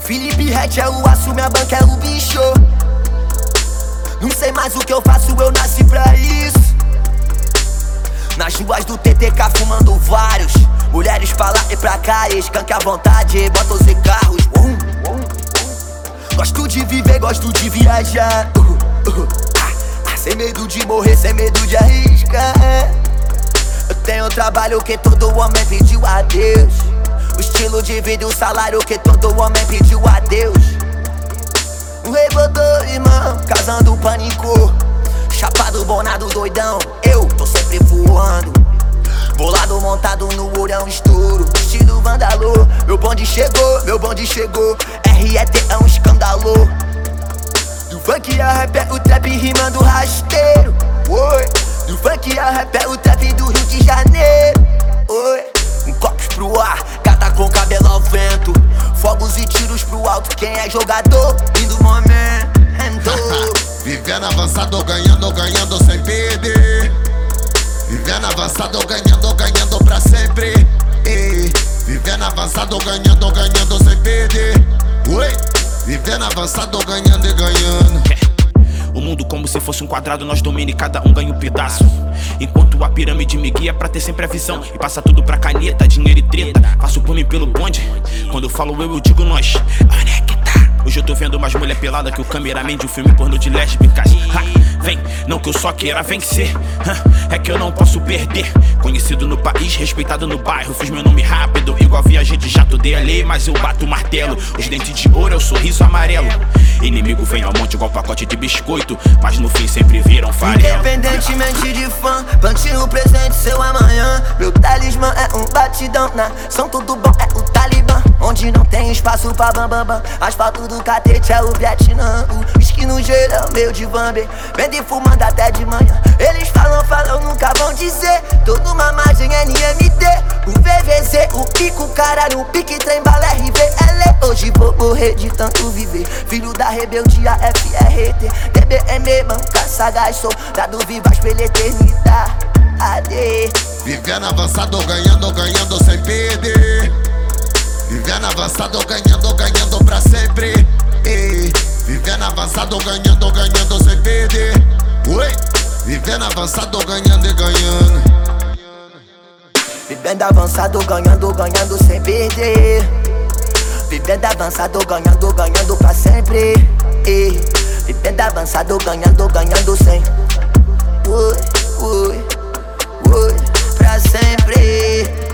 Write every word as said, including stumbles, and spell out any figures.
Felipe Ret é o aço, minha banca é o bicho. Não sei mais o que eu faço, eu nasci pra isso. Nas ruas do T T K fumando vários. Mulheres pra lá e pra cá, escanque à vontade, botam os carros. uh, uh, uh. Gosto de viver, gosto de viajar. uh, uh, ah, ah, Sem medo de morrer, sem medo de arriscar. Eu tenho trabalho que todo homem pediu a Deus. O estilo de vida e o salário que todo homem pediu a Deus. O rei botou irmão, casando pânico. Chapado, bonado, doidão, eu tô sempre voando. Bolado, montado no ourão, estouro, estilo vandalô. Meu bonde chegou, meu bonde chegou. R E T é um escândalo. Do funk a rap é o trap rimando rasteiro. Oi. Do funk a rap é o trap do Rio de Janeiro. Oi. Um copos pro ar, gata com cabelo ao vento. Fogos e tiros pro alto, quem é jogador? Lindo momento. Vivendo avançado, ganhando, ganhando sem perder. Vivendo avançado, ganhando, ganhando pra sempre. Ei. Vivendo avançado, ganhando, ganhando sem perder. Oi. Vivendo avançado, ganhando e ganhando. O mundo como se fosse um quadrado, nós domina e cada um ganha um pedaço. Enquanto a pirâmide me guia pra ter sempre a visão. E passa tudo pra caneta, dinheiro e treta. Passo por mim pelo bonde. Quando eu falo eu, eu digo nós. Onde é que tá? Hoje eu tô vendo mais mulher pelada que o cameraman de um filme pornô de lésbicas. Ha, vem, não que eu só queira vencer. Ha, é que eu não posso perder. Conhecido no país, respeitado no bairro. Fiz meu nome rápido, igual viajei de jato. Dei a lei, mas eu bato o martelo. Os dentes de ouro é o sorriso amarelo. Inimigo vem ao monte igual pacote de biscoito, mas no fim sempre viram farelo. Independentemente de fã, plante o presente, seu amanhã. Meu talismã é um batidão, na São tudo bom é o Talibã. Onde não tem espaço pra bambambam, asfalto do catete é o Vietnã. O whisky no gelo é o meu de Bambi, vende fumando até de manhã. Eles falam, falam, nunca vão dizer. Toda uma margem N M D, o V V Z, o pico, o cara no pique, trem bala R V L. Hoje vou morrer de tanto viver, filho da rebeldia F R T. T B M, banca sagaz, soldado vivaz pela eternidade. Vivendo avançado, ganhando, ganhando sem perder. Vivendo avançado, ganhando, ganhando pra sempre. Ei. Vivendo avançado, ganhando, ganhando sem perder. Oi. Vivendo avançado, ganhando e ganhando. Vivendo avançado, ganhando, ganhando sem perder. Vivendo avançado, ganhando, ganhando pra sempre. Ei. Vivendo avançado, ganhando, ganhando sem. Oi, oi, oi, pra sempre.